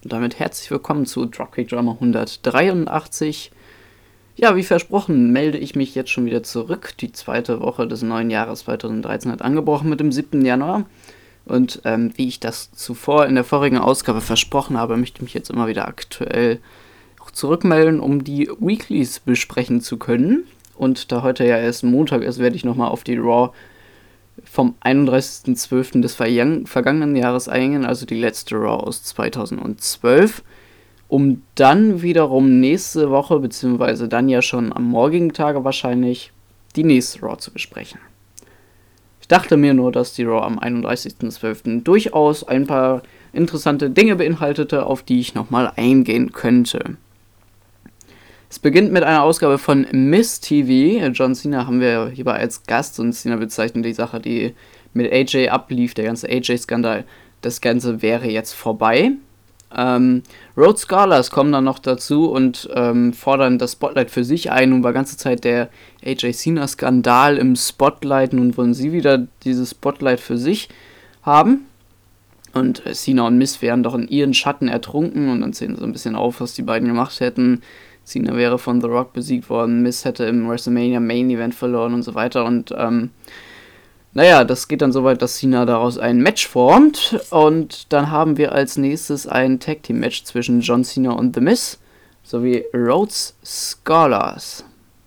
Und damit herzlich willkommen zu Dropkick Drama 183. Ja, wie versprochen, melde ich mich jetzt schon wieder zurück. Die zweite Woche des neuen Jahres 2013 hat angebrochen mit dem 7. Januar. Und wie ich das zuvor in der vorigen Ausgabe versprochen habe, möchte ich mich jetzt immer wieder aktuell auch zurückmelden, um die Weeklies besprechen zu können. Und da heute ja erst Montag ist, werde ich nochmal auf die Raw vom 31.12. des vergangenen Jahres eingehen, also die letzte Raw aus 2012, um dann wiederum nächste Woche, beziehungsweise dann ja schon am morgigen Tage wahrscheinlich, die nächste Raw zu besprechen. Ich dachte mir nur, dass die Raw am 31.12. durchaus ein paar interessante Dinge beinhaltete, auf die ich nochmal eingehen könnte. Es beginnt mit einer Ausgabe von Miss TV. John Cena haben wir hierbei als Gast und Cena bezeichnet die Sache, die mit AJ ablief, der ganze AJ-Skandal. Das Ganze wäre jetzt vorbei. Rhodes Scholars kommen dann noch dazu und fordern das Spotlight für sich ein. Nun war ganze Zeit der AJ-Cena-Skandal im Spotlight. Nun wollen sie wieder dieses Spotlight für sich haben. Und Cena und Miz wären doch in ihren Schatten ertrunken. Und dann zählen sie so ein bisschen auf, was die beiden gemacht hätten. Cena wäre von The Rock besiegt worden, Miz hätte im WrestleMania Main Event verloren und so weiter. Und das geht dann so weit, dass Cena daraus ein Match formt. Und dann haben wir als nächstes ein Tag Team Match zwischen John Cena und The Miz sowie Rhodes Scholars.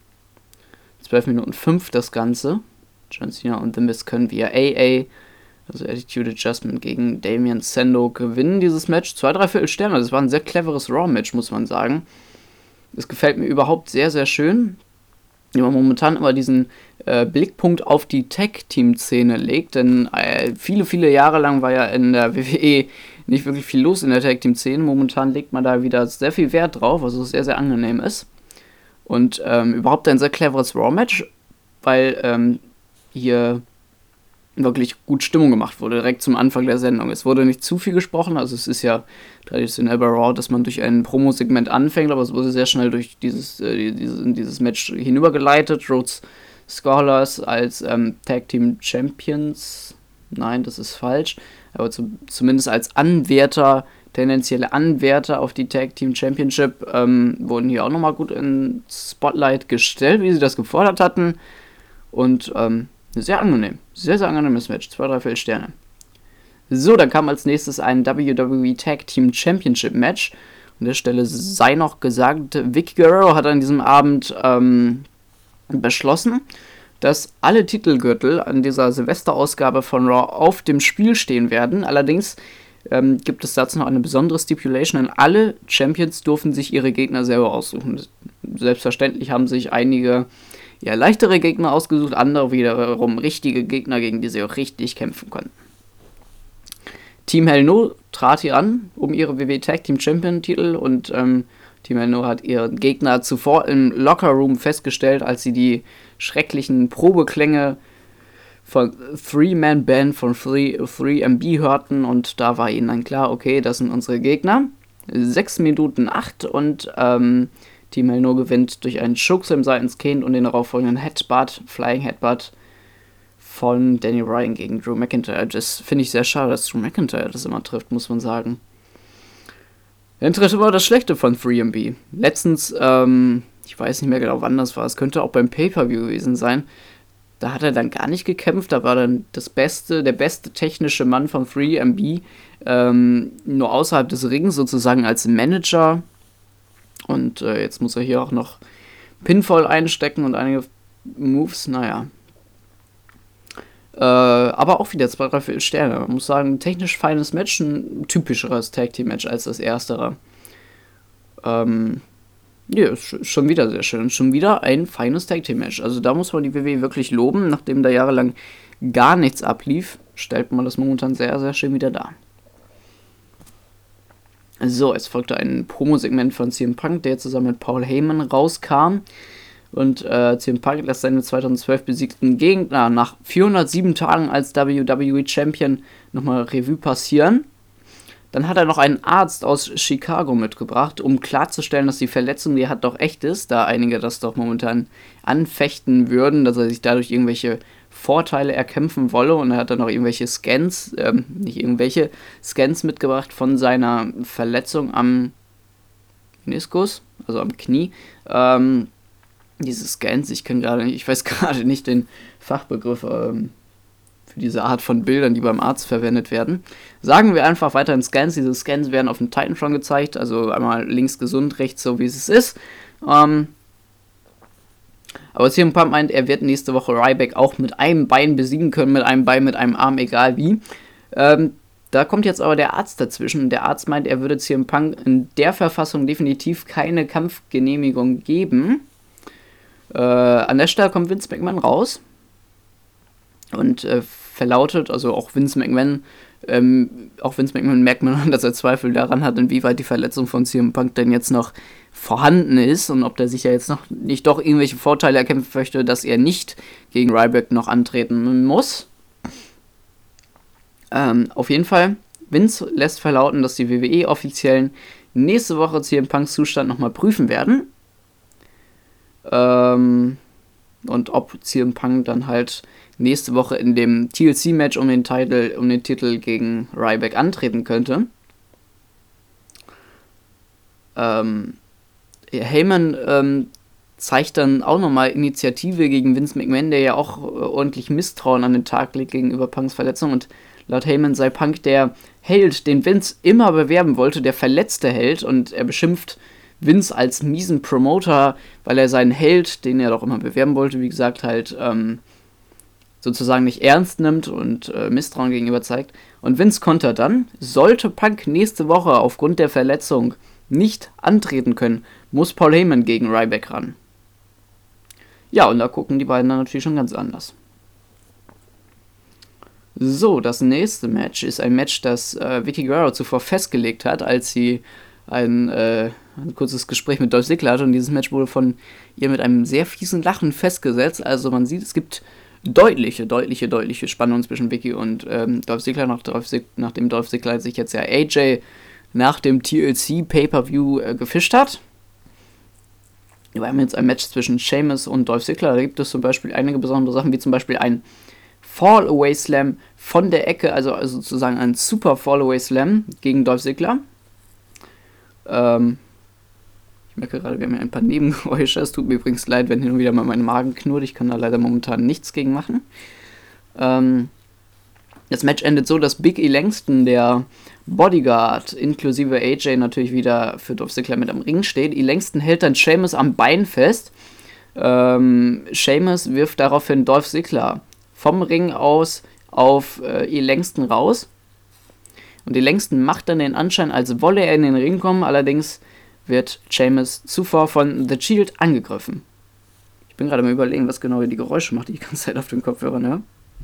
12 Minuten 5 das Ganze. John Cena und The Miz können via AA, also Attitude Adjustment, gegen Damien Sandow gewinnen dieses Match. 2/3 Sterne, das war ein sehr cleveres Raw-Match, muss man sagen. Es gefällt mir überhaupt sehr, sehr schön, wie man momentan immer diesen Blickpunkt auf die Tag-Team-Szene legt, denn viele, viele Jahre lang war ja in der WWE nicht wirklich viel los in der Tag-Team-Szene. Momentan legt man da wieder sehr viel Wert drauf, was sehr, sehr angenehm ist. Und überhaupt ein sehr cleveres Raw-Match, weil hier wirklich gut Stimmung gemacht wurde, direkt zum Anfang der Sendung. Es wurde nicht zu viel gesprochen, also es ist ja traditionell bei Raw, dass man durch ein Promo-Segment anfängt, aber es wurde sehr schnell durch dieses Match hinübergeleitet. Rhodes Scholars als Tag Team Champions, nein, das ist falsch, aber zumindest als Anwärter, tendenzielle Anwärter auf die Tag Team Championship, wurden hier auch nochmal gut ins Spotlight gestellt, wie sie das gefordert hatten. Und sehr angenehm. Sehr, sehr angenehmes Match. 2/3 Sterne. So, dann kam als nächstes ein WWE Tag Team Championship Match. An der Stelle sei noch gesagt, Vicky Guerrero hat an diesem Abend beschlossen, dass alle Titelgürtel an dieser Silvesterausgabe von Raw auf dem Spiel stehen werden. Allerdings gibt es dazu noch eine besondere Stipulation, denn alle Champions durften sich ihre Gegner selber aussuchen. Selbstverständlich haben sich einige leichtere Gegner ausgesucht, andere wiederum richtige Gegner, gegen die sie auch richtig kämpfen konnten. Team Hell No trat hier an, um ihre WWE Tag Team Champion Titel, und Team Hell No hat ihren Gegner zuvor im Locker Room festgestellt, als sie die schrecklichen Probeklänge von Three-Man Band von 3MB hörten, und da war ihnen dann klar, okay, das sind unsere Gegner. 6 Minuten 8 und Team Hell No gewinnt durch einen Chokeslam seitens Kane und den darauffolgenden Flying Headbutt von Danny Bryan gegen Drew McIntyre. Das finde ich sehr schade, dass Drew McIntyre das immer trifft, muss man sagen. Dann trifft aber das Schlechte von 3MB. Letztens, ich weiß nicht mehr genau, wann das war, es könnte auch beim Pay-Per-View gewesen sein, da hat er dann gar nicht gekämpft, da war dann der beste technische Mann von 3MB, nur außerhalb des Rings sozusagen als Manager. Und jetzt muss er hier auch noch Pinfall einstecken und einige Moves, aber auch wieder 2/3 Sterne. Man muss sagen, technisch feines Match, ein typischeres Tag-Team-Match als das erstere. Ist schon wieder sehr schön. Schon wieder ein feines Tag-Team-Match. Also da muss man die WWE wirklich loben. Nachdem da jahrelang gar nichts ablief, stellt man das momentan sehr, sehr schön wieder dar. So, es folgte ein Promo-Segment von CM Punk, der zusammen mit Paul Heyman rauskam. Und CM Punk lässt seine 2012 besiegten Gegner nach 407 Tagen als WWE Champion nochmal Revue passieren. Dann hat er noch einen Arzt aus Chicago mitgebracht, um klarzustellen, dass die Verletzung, die er hat, doch echt ist, da einige das doch momentan anfechten würden, dass er sich dadurch irgendwelche Vorteile erkämpfen wolle, und er hat dann noch irgendwelche Scans, nicht irgendwelche Scans mitgebracht von seiner Verletzung am Meniskus, also am Knie. Diese Scans, ich weiß gerade nicht den Fachbegriff für diese Art von Bildern, die beim Arzt verwendet werden. Sagen wir einfach weiterhin Scans. Diese Scans werden auf dem Titantron gezeigt, also einmal links gesund, rechts so wie es ist. Aber CM Punk meint, er wird nächste Woche Ryback auch mit einem Bein besiegen können, mit einem Bein, mit einem Arm, egal wie. Da kommt jetzt aber der Arzt dazwischen. Der Arzt meint, er würde CM Punk in der Verfassung definitiv keine Kampfgenehmigung geben. An der Stelle kommt Vince McMahon raus und verlautet, also auch Vince McMahon merkt man, dass er Zweifel daran hat, inwieweit die Verletzung von CM Punk denn jetzt noch vorhanden ist und ob der sich ja jetzt noch nicht doch irgendwelche Vorteile erkämpfen möchte, dass er nicht gegen Ryback noch antreten muss. Auf jeden Fall, Vince lässt verlauten, dass die WWE-Offiziellen nächste Woche CM Punks Zustand nochmal prüfen werden. Und ob CM Punk dann halt nächste Woche in dem TLC-Match um den Titel gegen Ryback antreten könnte. Heyman zeigt dann auch nochmal Initiative gegen Vince McMahon, der ja auch ordentlich Misstrauen an den Tag legt gegenüber Punks Verletzung, und laut Heyman sei Punk der Held, den Vince immer bewerben wollte, der verletzte Held, und er beschimpft Vince als miesen Promoter, weil er seinen Held, den er doch immer bewerben wollte, wie gesagt, halt sozusagen nicht ernst nimmt und Misstrauen gegenüber zeigt. Und Vince kontert dann, sollte Punk nächste Woche aufgrund der Verletzung nicht antreten können, muss Paul Heyman gegen Ryback ran. Ja, und da gucken die beiden dann natürlich schon ganz anders. So, das nächste Match ist ein Match, das Vickie Guerrero zuvor festgelegt hat, als sie ein kurzes Gespräch mit Dolph Ziggler hatte, und dieses Match wurde von ihr mit einem sehr fiesen Lachen festgesetzt. Also man sieht, es gibt deutliche Spannung zwischen Vickie und Dolph Ziggler, nachdem Dolph Ziggler sich jetzt ja AJ nach dem TLC Pay-Per-View gefischt hat. Wir haben jetzt ein Match zwischen Sheamus und Dolph Ziggler. Da gibt es zum Beispiel einige besondere Sachen, wie zum Beispiel ein Fall-Away-Slam von der Ecke, also sozusagen ein super Fall-Away-Slam gegen Dolph Ziggler. Ich merke gerade, wir haben ja ein paar Nebengeräusche. Es tut mir übrigens leid, wenn hin und wieder mal mein Magen knurrt. Ich kann da leider momentan nichts gegen machen. Das Match endet so, dass Big E Langston, der Bodyguard, inklusive AJ natürlich wieder für Dolph Ziggler mit am Ring steht. E Langston hält dann Sheamus am Bein fest. Sheamus wirft daraufhin Dolph Ziggler vom Ring aus auf E Langston raus. Und E Langston macht dann den Anschein, als wolle er in den Ring kommen. Allerdings wird Sheamus zuvor von The Shield angegriffen. Ich bin gerade mal überlegen, was genau die Geräusche macht, die ich die ganze Zeit auf den Kopfhörern höre.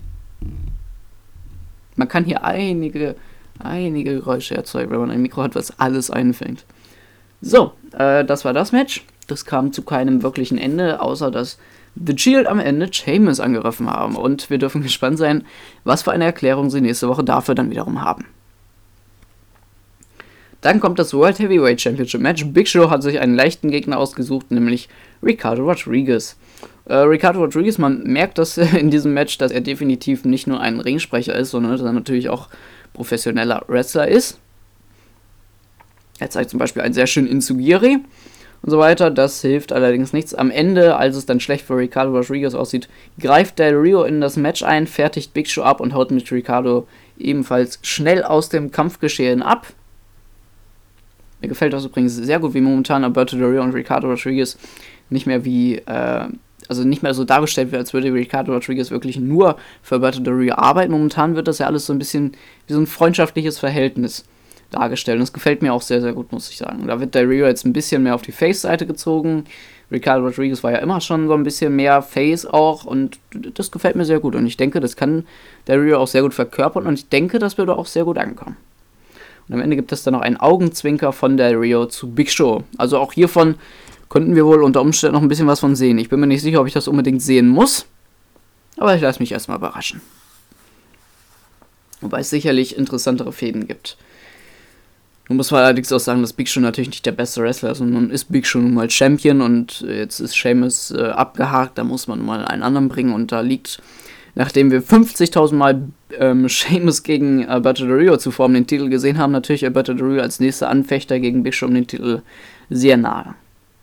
Man kann hier einige Geräusche erzeugen, wenn man ein Mikro hat, was alles einfängt. So, das war das Match. Das kam zu keinem wirklichen Ende, außer dass The Shield am Ende Sheamus angegriffen haben. Und wir dürfen gespannt sein, was für eine Erklärung sie nächste Woche dafür dann wiederum haben. Dann kommt das World Heavyweight Championship Match. Big Show hat sich einen leichten Gegner ausgesucht, nämlich Ricardo Rodriguez. Ricardo Rodriguez, man merkt das in diesem Match, dass er definitiv nicht nur ein Ringsprecher ist, sondern dass er natürlich auch professioneller Wrestler ist. Er zeigt zum Beispiel einen sehr schönen Insugiri und so weiter. Das hilft allerdings nichts. Am Ende, als es dann schlecht für Ricardo Rodriguez aussieht, greift Del Rio in das Match ein, fertigt Big Show ab und haut mit Ricardo ebenfalls schnell aus dem Kampfgeschehen ab. Mir gefällt das übrigens sehr gut, wie momentan Alberto Del Rio und Ricardo Rodriguez nicht mehr nicht mehr so dargestellt wird, als würde Ricardo Rodriguez wirklich nur für Alberto Del Rio arbeiten. Momentan wird das ja alles so ein bisschen wie so ein freundschaftliches Verhältnis dargestellt. Und das gefällt mir auch sehr, sehr gut, muss ich sagen. Da wird Del Rio jetzt ein bisschen mehr auf die Face-Seite gezogen. Ricardo Rodriguez war ja immer schon so ein bisschen mehr Face auch, und das gefällt mir sehr gut. Und ich denke, das kann Del Rio auch sehr gut verkörpern, und ich denke, das würde auch sehr gut ankommen. Und am Ende gibt es dann noch einen Augenzwinker von Del Rio zu Big Show. Also auch hiervon könnten wir wohl unter Umständen noch ein bisschen was von sehen. Ich bin mir nicht sicher, ob ich das unbedingt sehen muss, aber ich lasse mich erstmal überraschen. Wobei es sicherlich interessantere Fäden gibt. Nun muss man allerdings auch sagen, dass Big Show natürlich nicht der beste Wrestler ist, sondern ist Big Show nun mal Champion, und jetzt ist Sheamus abgehakt, da muss man mal einen anderen bringen, und da liegt nachdem wir 50.000 Mal Sheamus gegen Alberto Del Rio zuvor um den Titel gesehen haben, natürlich Alberto Del Rio als nächster Anfechter gegen Big Show um den Titel sehr nahe.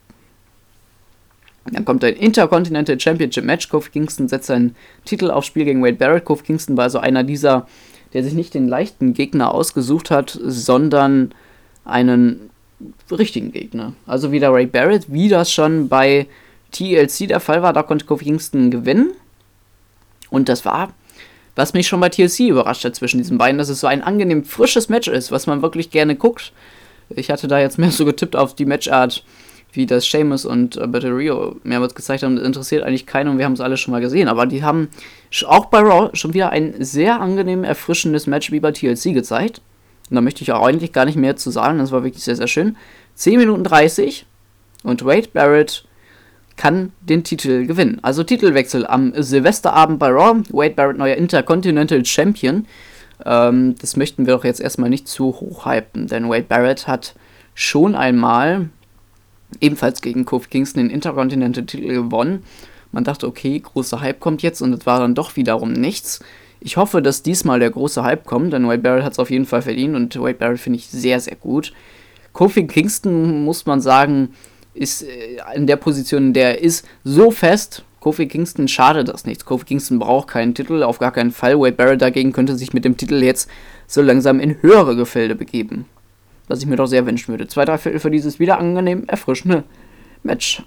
Dann kommt ein Intercontinental Championship Match. Kofi Kingston setzt seinen Titel aufs Spiel gegen Wade Barrett. Kofi Kingston war also einer dieser, der sich nicht den leichten Gegner ausgesucht hat, sondern einen richtigen Gegner. Also wieder Wade Barrett, wie das schon bei TLC der Fall war. Da konnte Kofi Kingston gewinnen. Und das war, was mich schon bei TLC überrascht hat zwischen diesen beiden, dass es so ein angenehm frisches Match ist, was man wirklich gerne guckt. Ich hatte da jetzt mehr so getippt auf die Matchart, wie das Sheamus und Alberto Del Rio mehrmals gezeigt haben. Das interessiert eigentlich keinen und wir haben es alle schon mal gesehen. Aber die haben auch bei Raw schon wieder ein sehr angenehm erfrischendes Match wie bei TLC gezeigt. Und da möchte ich auch eigentlich gar nicht mehr zu sagen. Das war wirklich sehr, sehr schön. 10 Minuten 30 und Wade Barrett kann den Titel gewinnen. Also Titelwechsel am Silvesterabend bei Raw. Wade Barrett, neuer Intercontinental Champion. Das möchten wir doch jetzt erstmal nicht zu hoch hypen, denn Wade Barrett hat schon einmal ebenfalls gegen Kofi Kingston den Intercontinental-Titel gewonnen. Man dachte, okay, großer Hype kommt jetzt und es war dann doch wiederum nichts. Ich hoffe, dass diesmal der große Hype kommt, denn Wade Barrett hat es auf jeden Fall verdient und Wade Barrett finde ich sehr, sehr gut. Kofi Kingston, muss man sagen, ist in der Position, in der er ist, so fest. Kofi Kingston schadet das nichts. Kofi Kingston braucht keinen Titel, auf gar keinen Fall. Wade Barrett dagegen könnte sich mit dem Titel jetzt so langsam in höhere Gefilde begeben. Was ich mir doch sehr wünschen würde. 2/3 Viertel für dieses wieder angenehm erfrischende Match.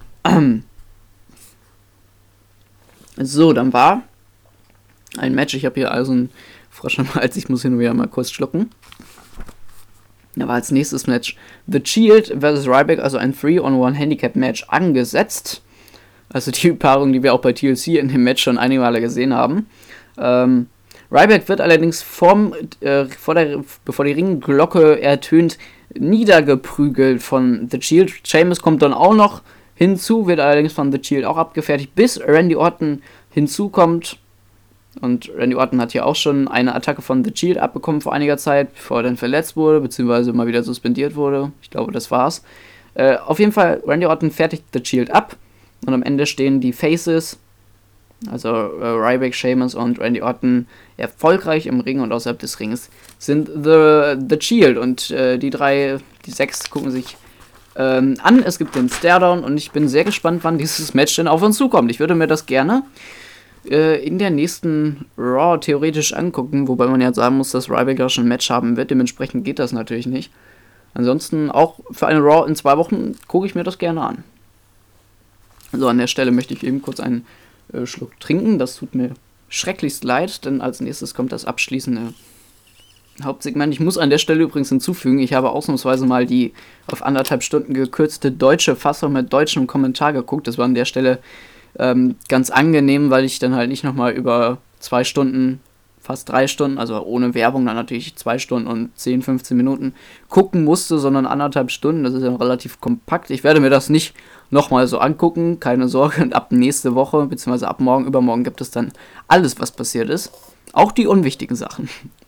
So, dann war ein Match. Ich habe hier also einen Frosch am Hals. Ich muss hin und wieder mal kurz schlucken. Da war als nächstes Match The Shield vs. Ryback, also ein 3-on-1 Handicap-Match angesetzt. Also die Paarung, die wir auch bei TLC in dem Match schon einige Male gesehen haben. Ryback wird allerdings bevor die Ringglocke ertönt, niedergeprügelt von The Shield. Sheamus kommt dann auch noch hinzu, wird allerdings von The Shield auch abgefertigt, bis Randy Orton hinzukommt. Und Randy Orton hat hier auch schon eine Attacke von The Shield abbekommen vor einiger Zeit, bevor er dann verletzt wurde, beziehungsweise mal wieder suspendiert wurde. Ich glaube, das war's. Auf jeden Fall, Randy Orton fertigt The Shield ab. Und am Ende stehen die Faces, also Ryback, Sheamus und Randy Orton, erfolgreich im Ring und außerhalb des Rings sind The Shield. Und die 6 gucken sich an. Es gibt den Staredown und ich bin sehr gespannt, wann dieses Match denn auf uns zukommt. Ich würde mir das gerne in der nächsten Raw theoretisch angucken, wobei man ja sagen muss, dass Ryback ja schon ein Match haben wird. Dementsprechend geht das natürlich nicht. Ansonsten auch für eine Raw in 2 Wochen gucke ich mir das gerne an. So, an der Stelle möchte ich eben kurz einen Schluck trinken. Das tut mir schrecklichst leid, denn als nächstes kommt das abschließende Hauptsegment. Ich muss an der Stelle übrigens hinzufügen, ich habe ausnahmsweise mal die auf 1,5 Stunden gekürzte deutsche Fassung mit deutschem Kommentar geguckt. Das war an der Stelle ganz angenehm, weil ich dann halt nicht nochmal über 2 Stunden, fast 3 Stunden, also ohne Werbung dann natürlich 2 Stunden und 10, 15 Minuten gucken musste, sondern 1,5 Stunden. Das ist ja relativ kompakt. Ich werde mir das nicht nochmal so angucken, keine Sorge. Und ab nächste Woche, beziehungsweise ab morgen, übermorgen gibt es dann alles, was passiert ist. Auch die unwichtigen Sachen.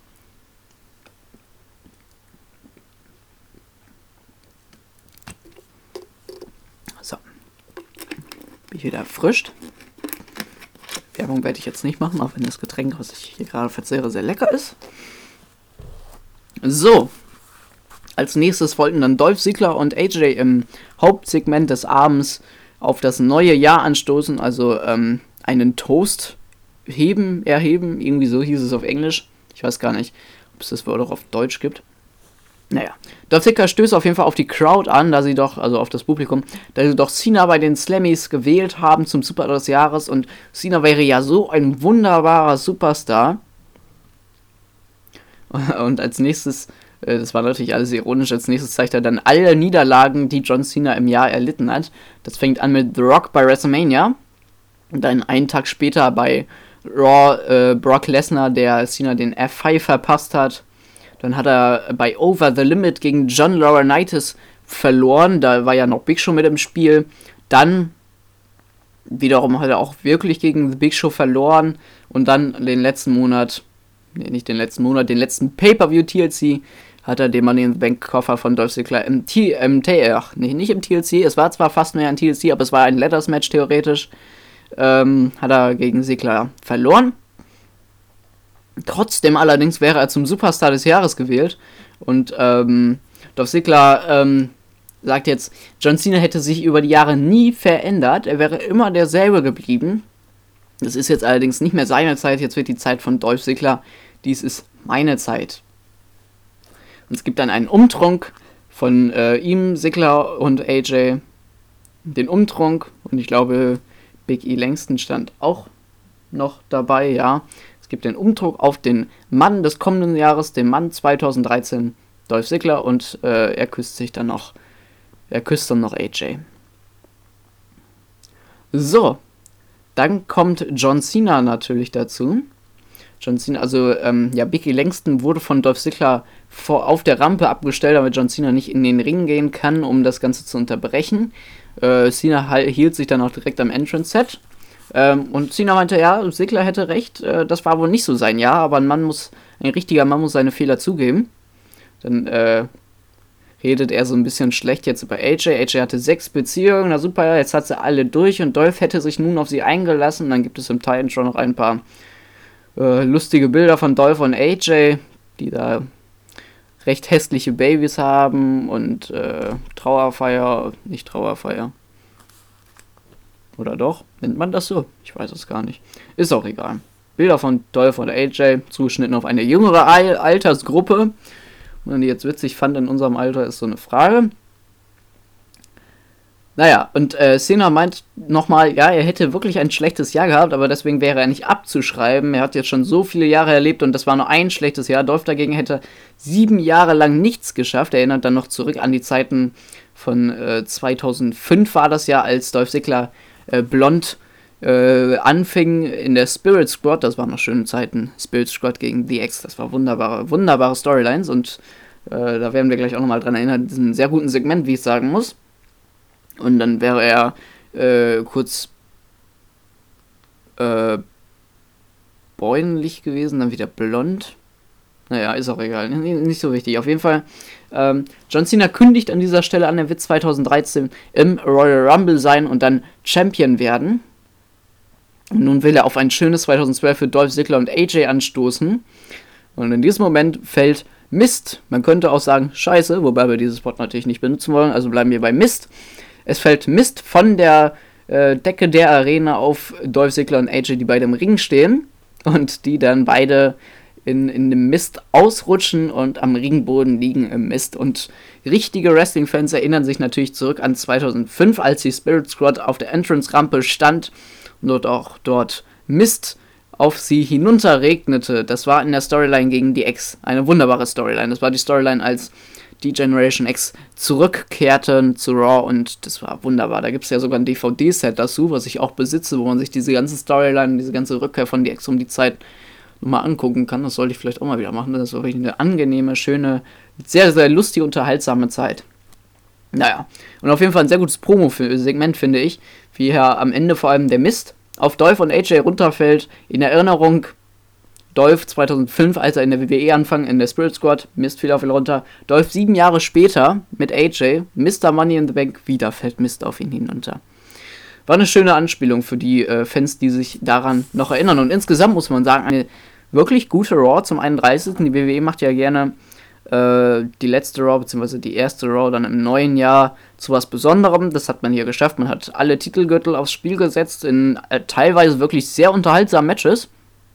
So. Bin ich wieder erfrischt. Werbung werde ich jetzt nicht machen, auch wenn das Getränk, was ich hier gerade verzehre, sehr lecker ist. So. Als nächstes folgten dann Dolph Ziggler und AJ im Hauptsegment des Abends auf das neue Jahr anstoßen, also einen Toast erheben, irgendwie so hieß es auf Englisch. Ich weiß gar nicht, ob es das Wort auch auf Deutsch gibt. Naja, Dolph Ziggler stößt auf jeden Fall auf die Crowd an, also auf das Publikum, da sie doch Cena bei den Slammies gewählt haben zum Superstar des Jahres und Cena wäre ja so ein wunderbarer Superstar. Und als nächstes, das war natürlich alles ironisch, als nächstes zeigt er dann alle Niederlagen, die John Cena im Jahr erlitten hat. Das fängt an mit The Rock bei WrestleMania und dann einen Tag später bei Raw Brock Lesnar, der Cena den F5 verpasst hat. Dann hat er bei Over the Limit gegen John Laurinaitis verloren. Da war ja noch Big Show mit im Spiel. Dann wiederum hat er auch wirklich gegen The Big Show verloren. Und dann den letzten Pay-Per-View TLC hat er den Money in the Bank Koffer von Dolph Ziggler nicht im TLC. Es war zwar fast mehr ein TLC, aber es war ein Letters Match theoretisch. Hat er gegen Ziggler verloren. Trotzdem allerdings wäre er zum Superstar des Jahres gewählt. Und Dolph Ziggler sagt jetzt, John Cena hätte sich über die Jahre nie verändert. Er wäre immer derselbe geblieben. Das ist jetzt allerdings nicht mehr seine Zeit. Jetzt wird die Zeit von Dolph Ziggler. Dies ist meine Zeit. Und es gibt dann einen Umtrunk von ihm, Ziggler und AJ. Den Umtrunk. Und ich glaube, Big E Langston stand auch noch dabei, ja. Es gibt den Umtrunk auf den Mann des kommenden Jahres, den Mann 2013, Dolph Ziggler, und er küsst dann noch AJ. So, dann kommt John Cena natürlich dazu. John Cena, also Big E Langston wurde von Dolph Ziggler auf der Rampe abgestellt, damit John Cena nicht in den Ring gehen kann, um das Ganze zu unterbrechen. Cena hielt sich dann auch direkt am Entrance-Set. Und Cena meinte, ja, Ziggler hätte recht, das war wohl nicht so sein Jahr, aber ein richtiger Mann muss seine Fehler zugeben. Dann redet er so ein bisschen schlecht jetzt über AJ. AJ hatte 6 Beziehungen, na super, jetzt hat sie alle durch und Dolph hätte sich nun auf sie eingelassen. Dann gibt es im Titan schon noch ein paar lustige Bilder von Dolph und AJ, die da recht hässliche Babys haben und nicht Trauerfeier. Oder doch? Nennt man das so? Ich weiß es gar nicht. Ist auch egal. Bilder von Dolph und AJ, zugeschnitten auf eine jüngere Altersgruppe. Und wenn die jetzt witzig fand in unserem Alter, ist so eine Frage. Naja, und Cena meint nochmal, ja, er hätte wirklich ein schlechtes Jahr gehabt, aber deswegen wäre er nicht abzuschreiben. Er hat jetzt schon so viele Jahre erlebt und das war nur ein schlechtes Jahr. Dolph dagegen hätte 7 Jahre lang nichts geschafft. Er erinnert dann noch zurück an die Zeiten von 2005 war das Jahr, als Dolph Ziggler blond anfing in der Spirit Squad. Das waren noch schöne Zeiten. Spirit Squad gegen DX, das war wunderbare Storylines und da werden wir gleich auch nochmal dran erinnern, diesen sehr guten Segment, wie ich sagen muss. Und dann wäre er kurz bräunlich gewesen, dann wieder blond. Naja, ist auch egal, nicht so wichtig. Auf jeden Fall, John Cena kündigt an dieser Stelle an, er wird 2013 im Royal Rumble sein und dann Champion werden. Und nun will er auf ein schönes 2012 für Dolph Ziggler und AJ anstoßen. Und in diesem Moment fällt Mist. Man könnte auch sagen Scheiße, wobei wir dieses Wort natürlich nicht benutzen wollen, also bleiben wir bei Mist. Es fällt Mist von der Decke der Arena auf Dolph Ziggler und AJ, die beide im Ring stehen. Und die dann beide in dem Mist ausrutschen und am Ringboden liegen im Mist. Und richtige Wrestling-Fans erinnern sich natürlich zurück an 2005, als die Spirit Squad auf der Entrance-Rampe stand und dort Mist auf sie hinunterregnete. Das war in der Storyline gegen die X. Eine wunderbare Storyline. Das war die Storyline, als die Generation X zurückkehrten zu Raw und das war wunderbar. Da gibt es ja sogar ein DVD-Set dazu, was ich auch besitze, wo man sich diese ganze Storyline, diese ganze Rückkehr von die X um die Zeit nochmal angucken kann. Das sollte ich vielleicht auch mal wieder machen. Das war wirklich eine angenehme, schöne, sehr, sehr lustige, unterhaltsame Zeit. Naja, und auf jeden Fall ein sehr gutes Promo-Segment, finde ich, wie hier am Ende vor allem der Mist auf Dolph und AJ runterfällt. In Erinnerung, Dolph 2005, als er in der WWE anfang, in der Spirit Squad, Mist fiel auf ihn runter. Dolph 7 Jahre später mit AJ, Mr. Money in the Bank, wieder fällt Mist auf ihn hinunter. War eine schöne Anspielung für die Fans, die sich daran noch erinnern. Und insgesamt muss man sagen, eine wirklich gute Raw zum 31. Die WWE macht ja gerne die letzte Raw, beziehungsweise die erste Raw dann im neuen Jahr zu was Besonderem. Das hat man hier geschafft. Man hat alle Titelgürtel aufs Spiel gesetzt in teilweise wirklich sehr unterhaltsamen Matches.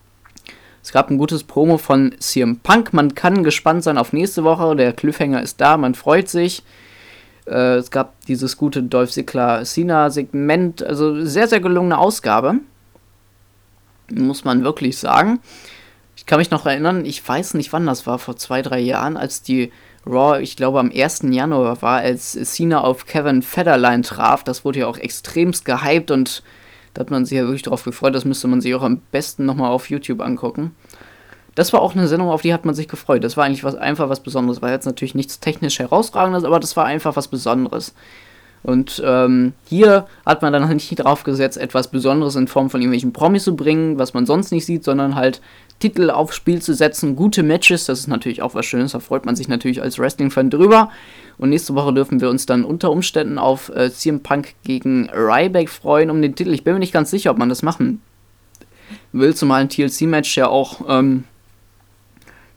Es gab ein gutes Promo von CM Punk. Man kann gespannt sein auf nächste Woche. Der Cliffhanger ist da, man freut sich. Es gab dieses gute Dolph Ziggler-Cena-Segment. Also sehr, sehr gelungene Ausgabe. Muss man wirklich sagen. Ich kann mich noch erinnern, ich weiß nicht wann das war, vor 2-3 Jahren, als die Raw, ich glaube am 1. Januar war, als Cena auf Kevin Federline traf. Das wurde ja auch extremst gehypt und da hat man sich ja wirklich darauf gefreut. Das müsste man sich auch am besten nochmal auf YouTube angucken. Das war auch eine Sendung, auf die hat man sich gefreut. Das war eigentlich einfach was Besonderes. War jetzt natürlich nichts technisch herausragendes, aber das war einfach was Besonderes. Und hier hat man dann nicht drauf gesetzt, etwas Besonderes in Form von irgendwelchen Promis zu bringen, was man sonst nicht sieht, sondern halt Titel aufs Spiel zu setzen, gute Matches, das ist natürlich auch was Schönes, da freut man sich natürlich als Wrestling-Fan drüber. Und nächste Woche dürfen wir uns dann unter Umständen auf CM Punk gegen Ryback freuen um den Titel. Ich bin mir nicht ganz sicher, ob man das machen will, zumal ein TLC-Match ja auch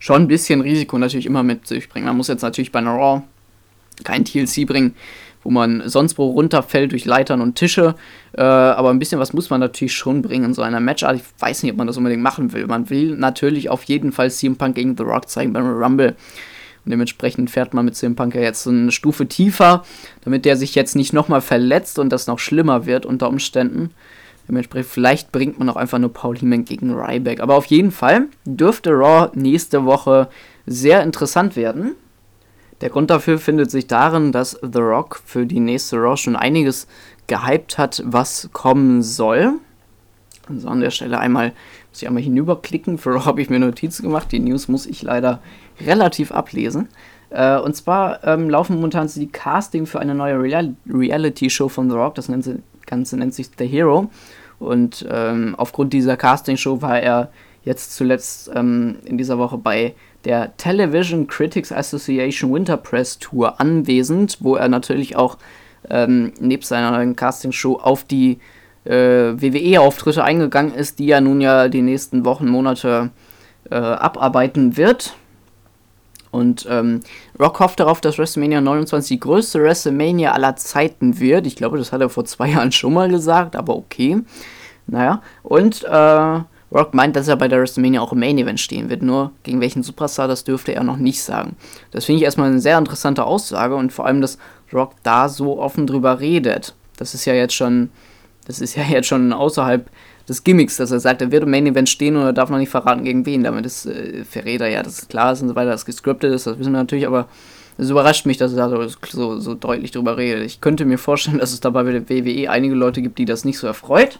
schon ein bisschen Risiko natürlich immer mit sich bringen. Man muss jetzt natürlich bei einer Raw kein TLC bringen, wo man sonst wo runterfällt durch Leitern und Tische, aber ein bisschen was muss man natürlich schon bringen in so einer Matchart. Ich weiß nicht, ob man das unbedingt machen will. Man will natürlich auf jeden Fall CM Punk gegen The Rock zeigen beim Rumble. Und dementsprechend fährt man mit CM Punk ja jetzt eine Stufe tiefer, damit der sich jetzt nicht nochmal verletzt und das noch schlimmer wird unter Umständen. Dementsprechend, vielleicht bringt man auch einfach nur Paul Heyman gegen Ryback. Aber auf jeden Fall dürfte Raw nächste Woche sehr interessant werden. Der Grund dafür findet sich darin, dass The Rock für die nächste Raw schon einiges gehypt hat, was kommen soll. Also an der Stelle muss ich einmal hinüberklicken. Für Raw habe ich mir Notizen gemacht. Die News muss ich leider relativ ablesen. Und zwar laufen momentan die Casting für eine neue Reality-Show von The Rock. Das Ganze nennt sich The Hero. Und aufgrund dieser Casting-Show war er jetzt zuletzt in dieser Woche bei der Television Critics Association Winter Press Tour anwesend, wo er natürlich auch nebst seiner neuen Castingshow auf die WWE-Auftritte eingegangen ist, die er nun ja die nächsten Wochen, Monate abarbeiten wird. Und Rock hofft darauf, dass WrestleMania 29 die größte WrestleMania aller Zeiten wird. Ich glaube, das hat er vor 2 Jahren schon mal gesagt, aber okay. Naja, und Rock meint, dass er bei der WrestleMania auch im Main Event stehen wird. Nur gegen welchen Superstar, das dürfte er noch nicht sagen. Das finde ich erstmal eine sehr interessante Aussage und vor allem, dass Rock da so offen drüber redet. Das ist ja jetzt schon außerhalb des Gimmicks, dass er sagt, er wird im Main Event stehen und er darf noch nicht verraten, gegen wen. Damit ist verrät er ja, dass es klar ist und so weiter, dass es gescriptet ist, das wissen wir natürlich, aber es überrascht mich, dass er da so deutlich drüber redet. Ich könnte mir vorstellen, dass es dabei bei der WWE einige Leute gibt, die das nicht so erfreut.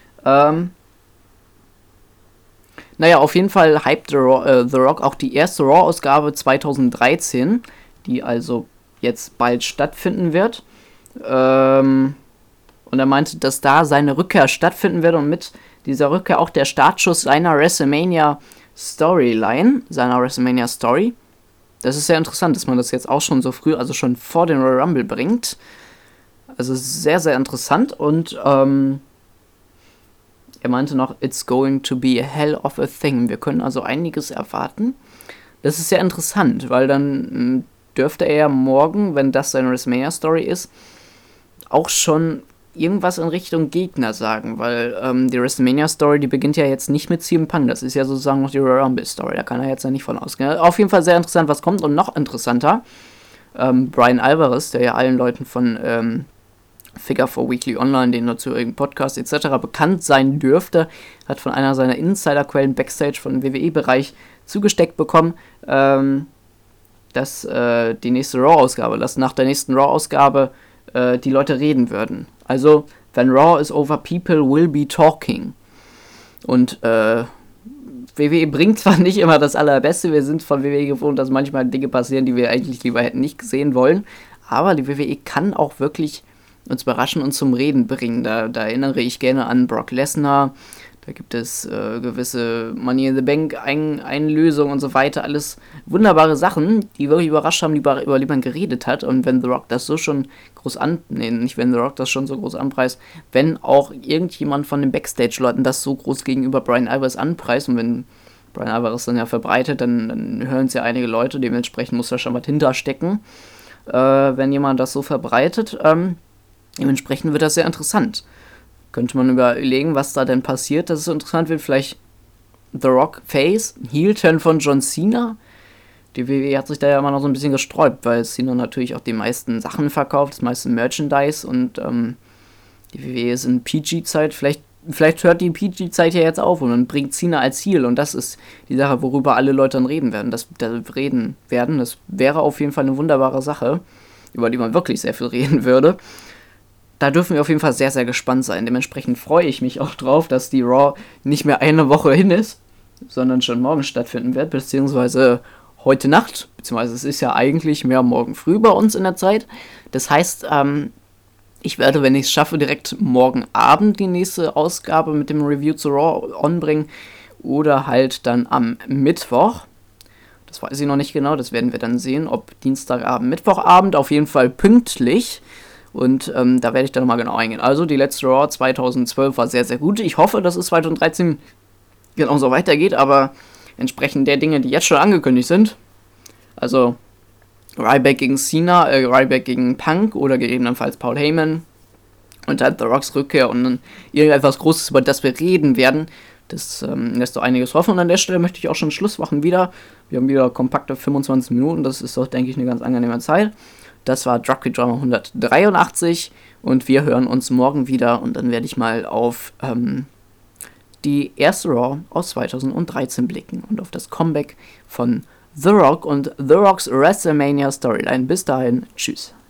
Naja, auf jeden Fall hypt The Rock auch die erste Raw-Ausgabe 2013, die also jetzt bald stattfinden wird. Und er meinte, dass da seine Rückkehr stattfinden wird und mit dieser Rückkehr auch der Startschuss seiner WrestleMania Storyline, seiner WrestleMania Story. Das ist sehr interessant, dass man das jetzt auch schon so früh, also schon vor den Royal Rumble bringt. Also sehr, sehr interessant und er meinte noch, it's going to be a hell of a thing. Wir können also einiges erwarten. Das ist sehr interessant, weil dann dürfte er ja morgen, wenn das seine WrestleMania-Story ist, auch schon irgendwas in Richtung Gegner sagen, weil die WrestleMania-Story, die beginnt ja jetzt nicht mit CM Punk, das ist ja sozusagen noch die Royal Rumble-Story, da kann er jetzt ja nicht von ausgehen. Auf jeden Fall sehr interessant, was kommt und noch interessanter, Bryan Alvarez, der ja allen Leuten von Figure 4 Weekly Online, den dazugehörigen Podcast etc. bekannt sein dürfte, hat von einer seiner Insiderquellen Backstage von WWE-Bereich zugesteckt bekommen, dass die nächste Raw-Ausgabe, dass nach der nächsten Raw-Ausgabe die Leute reden würden. Also, when Raw is over, people will be talking. Und WWE bringt zwar nicht immer das Allerbeste, wir sind von WWE gewohnt, dass manchmal Dinge passieren, die wir eigentlich lieber hätten nicht sehen wollen, aber die WWE kann auch wirklich uns überraschen und zum Reden bringen. Da erinnere ich gerne an Brock Lesnar. Da gibt es gewisse Money in the Bank Einlösungen und so weiter. Alles wunderbare Sachen, die wirklich überrascht haben, über die man geredet hat. Und wenn The Rock das so schon wenn The Rock das schon so groß anpreist, wenn auch irgendjemand von den Backstage-Leuten das so groß gegenüber Bryan Alvarez anpreist und wenn Bryan Alvarez dann ja verbreitet, dann hören es ja einige Leute, dementsprechend muss da schon was hinterstecken, wenn jemand das so verbreitet. Dementsprechend wird das sehr interessant. Könnte man überlegen, was da denn passiert, dass es so interessant wird. Vielleicht The Rock Face, Heel-Turn von John Cena. Die WWE hat sich da ja immer noch so ein bisschen gesträubt, weil Cena natürlich auch die meisten Sachen verkauft, das meiste Merchandise und die WWE ist in PG-Zeit. Vielleicht hört die PG-Zeit ja jetzt auf und man bringt Cena als Heel und das ist die Sache, worüber alle Leute dann reden werden. Das wäre auf jeden Fall eine wunderbare Sache, über die man wirklich sehr viel reden würde. Da dürfen wir auf jeden Fall sehr, sehr gespannt sein. Dementsprechend freue ich mich auch drauf, dass die Raw nicht mehr eine Woche hin ist, sondern schon morgen stattfinden wird, beziehungsweise heute Nacht, beziehungsweise es ist ja eigentlich mehr morgen früh bei uns in der Zeit. Das heißt, ich werde, wenn ich es schaffe, direkt morgen Abend die nächste Ausgabe mit dem Review zu Raw onbringen oder halt dann am Mittwoch. Das weiß ich noch nicht genau, das werden wir dann sehen, ob Dienstagabend, Mittwochabend, auf jeden Fall pünktlich. Und da werde ich dann nochmal genau eingehen. Also die letzte Raw 2012 war sehr, sehr gut. Ich hoffe, dass es 2013 genauso weitergeht, aber entsprechend der Dinge, die jetzt schon angekündigt sind. Also Ryback gegen Cena, Ryback gegen Punk oder gegebenenfalls Paul Heyman. Und dann The Rocks Rückkehr und dann irgendetwas Großes, über das wir reden werden. Das lässt doch einiges hoffen. Und an der Stelle möchte ich auch schon Schluss machen wieder. Wir haben wieder kompakte 25 Minuten. Das ist doch, denke ich, eine ganz angenehme Zeit. Das war Drop Kick Drama 183. Und wir hören uns morgen wieder. Und dann werde ich mal auf die erste Raw aus 2013 blicken. Und auf das Comeback von The Rock und The Rock's WrestleMania Storyline. Bis dahin, tschüss.